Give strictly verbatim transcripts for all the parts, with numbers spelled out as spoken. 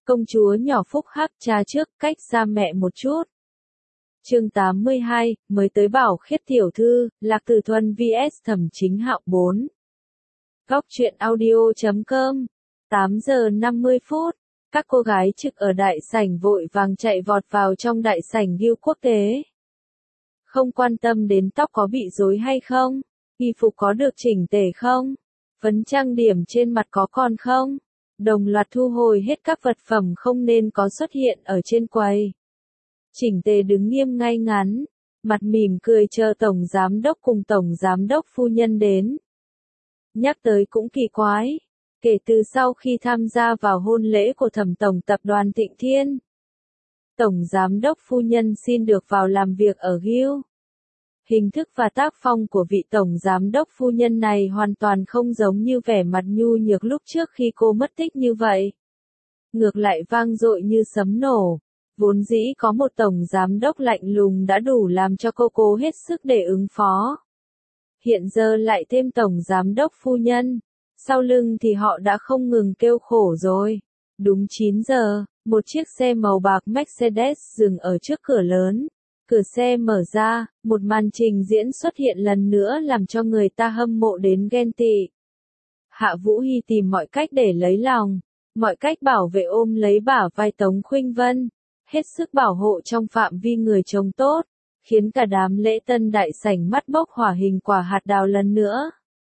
Công chúa nhỏ phúc hắc cha trước, cách xa mẹ một chút. Chương tám mươi hai, mới tới Bảo Khiết tiểu thư, Lạc Tử Thuần vs Thẩm Chính Hạo bốn. Góc truyện audio chấm com. tám giờ năm mươi phút, các cô gái trực ở đại sảnh vội vàng chạy vọt vào trong đại sảnh Gill quốc tế. Không quan tâm đến tóc có bị rối hay không, y phục có được chỉnh tề không, phấn trang điểm trên mặt có còn không, đồng loạt thu hồi hết các vật phẩm không nên có xuất hiện ở trên quầy. Chỉnh tề đứng nghiêm ngay ngắn, mặt mỉm cười chờ tổng giám đốc cùng tổng giám đốc phu nhân đến. Nhắc tới cũng kỳ quái, kể từ sau khi tham gia vào hôn lễ của Thẩm tổng tập đoàn Thịnh Thiên, tổng giám đốc phu nhân xin được vào làm việc ở Gill. Hình thức và tác phong của vị tổng giám đốc phu nhân này hoàn toàn không giống như vẻ mặt nhu nhược lúc trước khi cô mất tích như vậy. Ngược lại vang dội như sấm nổ. Vốn dĩ có một tổng giám đốc lạnh lùng đã đủ làm cho cô cố hết sức để ứng phó. Hiện giờ lại thêm tổng giám đốc phu nhân. Sau lưng thì họ đã không ngừng kêu khổ rồi. Đúng chín giờ, một chiếc xe màu bạc Mercedes dừng ở trước cửa lớn. Cửa xe mở ra, một màn trình diễn xuất hiện lần nữa làm cho người ta hâm mộ đến ghen tị. Hạ Vũ Hy tìm mọi cách để lấy lòng, mọi cách bảo vệ ôm lấy bả vai Tống Khuynh Vân, hết sức bảo hộ trong phạm vi người chồng tốt, khiến cả đám lễ tân đại sảnh mắt bốc hỏa hình quả hạt đào lần nữa.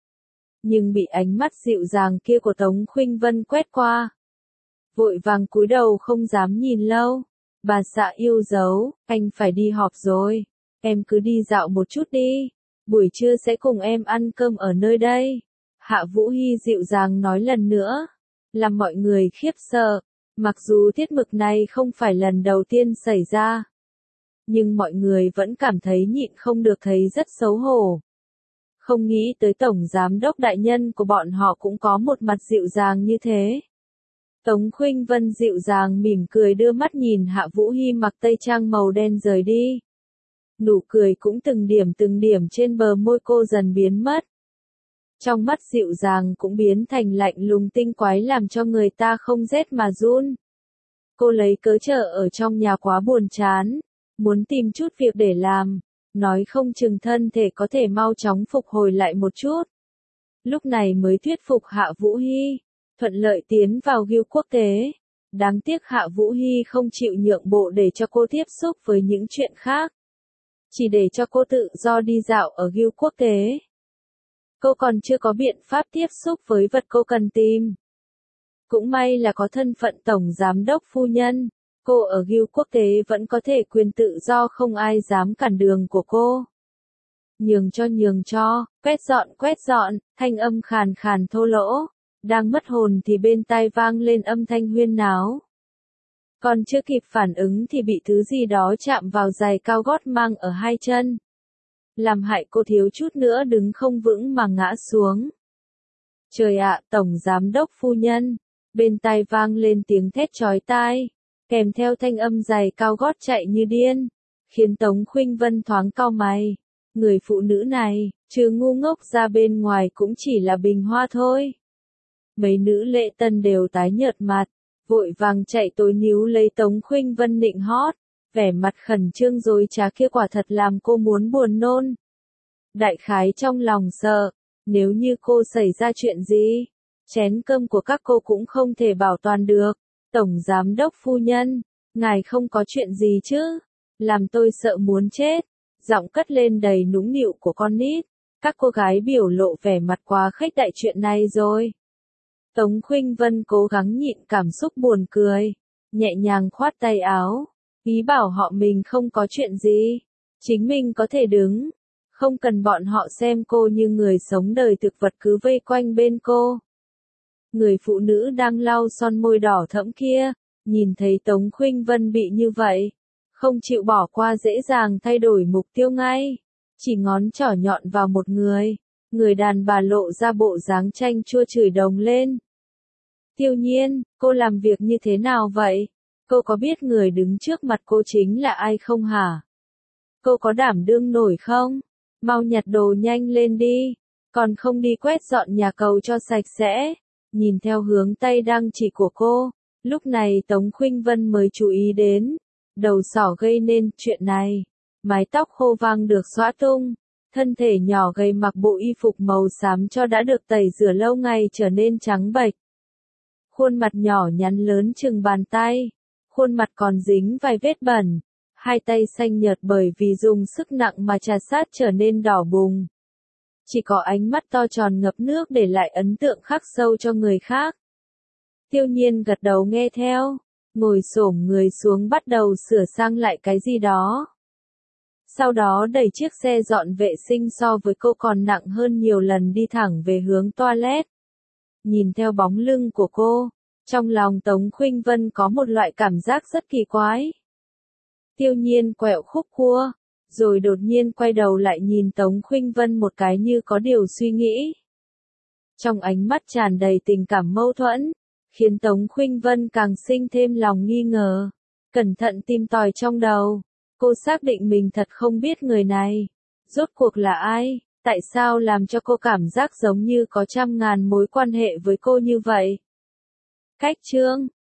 Nhưng bị ánh mắt dịu dàng kia của Tống Khuynh Vân quét qua. Vội vàng cúi đầu không dám nhìn lâu. Bà xã yêu dấu, anh phải đi họp rồi, em cứ đi dạo một chút đi, buổi trưa sẽ cùng em ăn cơm ở nơi đây. Hạ Vũ Hy dịu dàng nói lần nữa, làm mọi người khiếp sợ, mặc dù tiết mục này không phải lần đầu tiên xảy ra. Nhưng mọi người vẫn cảm thấy nhịn không được thấy rất xấu hổ. Không nghĩ tới tổng giám đốc đại nhân của bọn họ cũng có một mặt dịu dàng như thế. Tống Khuynh Vân dịu dàng mỉm cười đưa mắt nhìn Hạ Vũ Hy mặc tây trang màu đen rời đi. Nụ cười cũng từng điểm từng điểm trên bờ môi cô dần biến mất. Trong mắt dịu dàng cũng biến thành lạnh lùng tinh quái làm cho người ta không rét mà run. Cô lấy cớ chờ ở trong nhà quá buồn chán, muốn tìm chút việc để làm, nói không chừng thân thể có thể mau chóng phục hồi lại một chút. Lúc này mới thuyết phục Hạ Vũ Hy. Thuận lợi tiến vào Gill quốc tế. Đáng tiếc Hạ Vũ Hy không chịu nhượng bộ để cho cô tiếp xúc với những chuyện khác. Chỉ để cho cô tự do đi dạo ở Gill quốc tế. Cô còn chưa có biện pháp tiếp xúc với vật cô cần tìm. Cũng may là có thân phận tổng giám đốc phu nhân. Cô ở Gill quốc tế vẫn có thể quyền tự do không ai dám cản đường của cô. Nhường cho nhường cho, quét dọn quét dọn, thanh âm khàn khàn thô lỗ. Đang mất hồn thì bên tai vang lên âm thanh huyên náo. Còn chưa kịp phản ứng thì bị thứ gì đó chạm vào giày cao gót mang ở hai chân. Làm hại cô thiếu chút nữa đứng không vững mà ngã xuống. Trời ạ, tổng giám đốc phu nhân. Bên tai vang lên tiếng thét chói tai. Kèm theo thanh âm giày cao gót chạy như điên. Khiến Tống Khuynh Vân thoáng cau mày. Người phụ nữ này, trừ ngu ngốc ra bên ngoài cũng chỉ là bình hoa thôi. Mấy nữ lễ tân đều tái nhợt mặt, vội vàng chạy tối níu lấy Tống Khuynh Vân nịnh hót, vẻ mặt khẩn trương dối trá kia quả thật làm cô muốn buồn nôn. Đại khái trong lòng sợ, nếu như cô xảy ra chuyện gì, chén cơm của các cô cũng không thể bảo toàn được. Tổng giám đốc phu nhân, ngài không có chuyện gì chứ, làm tôi sợ muốn chết. Giọng cất lên đầy nũng nịu của con nít, các cô gái biểu lộ vẻ mặt quá khích đại chuyện này rồi. Tống Khuynh Vân cố gắng nhịn cảm xúc buồn cười, nhẹ nhàng khoát tay áo, ý bảo họ mình không có chuyện gì, chính mình có thể đứng, không cần bọn họ xem cô như người sống đời thực vật cứ vây quanh bên cô. Người phụ nữ đang lau son môi đỏ thẫm kia, nhìn thấy Tống Khuynh Vân bị như vậy, không chịu bỏ qua dễ dàng thay đổi mục tiêu ngay, chỉ ngón trỏ nhọn vào một người. Người đàn bà lộ ra bộ dáng chanh chua chửi đồng lên. Tiêu Nhiên, cô làm việc như thế nào vậy? Cô có biết người đứng trước mặt cô chính là ai không hả? Cô có đảm đương nổi không? Mau nhặt đồ nhanh lên đi, còn không đi quét dọn nhà cầu cho sạch sẽ. Nhìn theo hướng tay đang chỉ của cô, Lúc này Tống Khuynh Vân mới chú ý đến, đầu sỏ gây nên chuyện này. Mái tóc khô vàng được xõa tung, thân thể nhỏ gầy mặc bộ y phục màu xám cho đã được tẩy rửa lâu ngày trở nên trắng bệch. Khuôn mặt nhỏ nhắn lớn chừng bàn tay, khuôn mặt còn dính vài vết bẩn, hai tay xanh nhợt bởi vì dùng sức nặng mà trà sát trở nên đỏ bừng. Chỉ có ánh mắt to tròn ngập nước để lại ấn tượng khắc sâu cho người khác. Tiêu Nhiên gật đầu nghe theo, ngồi xổm người xuống bắt đầu sửa sang lại cái gì đó. Sau đó đẩy chiếc xe dọn vệ sinh so với cô còn nặng hơn nhiều lần đi thẳng về hướng toilet. Nhìn theo bóng lưng của cô, trong lòng Tống Khuynh Vân có một loại cảm giác rất kỳ quái. Tiêu Nhiên quẹo khúc cua, rồi đột nhiên quay đầu lại nhìn Tống Khuynh Vân một cái như có điều suy nghĩ. Trong ánh mắt tràn đầy tình cảm mâu thuẫn, khiến Tống Khuynh Vân càng sinh thêm lòng nghi ngờ. Cẩn thận tìm tòi trong đầu, cô xác định mình thật không biết người này. Rốt cuộc là ai? Tại sao làm cho cô cảm giác giống như có trăm ngàn mối quan hệ với cô như vậy? Cách chương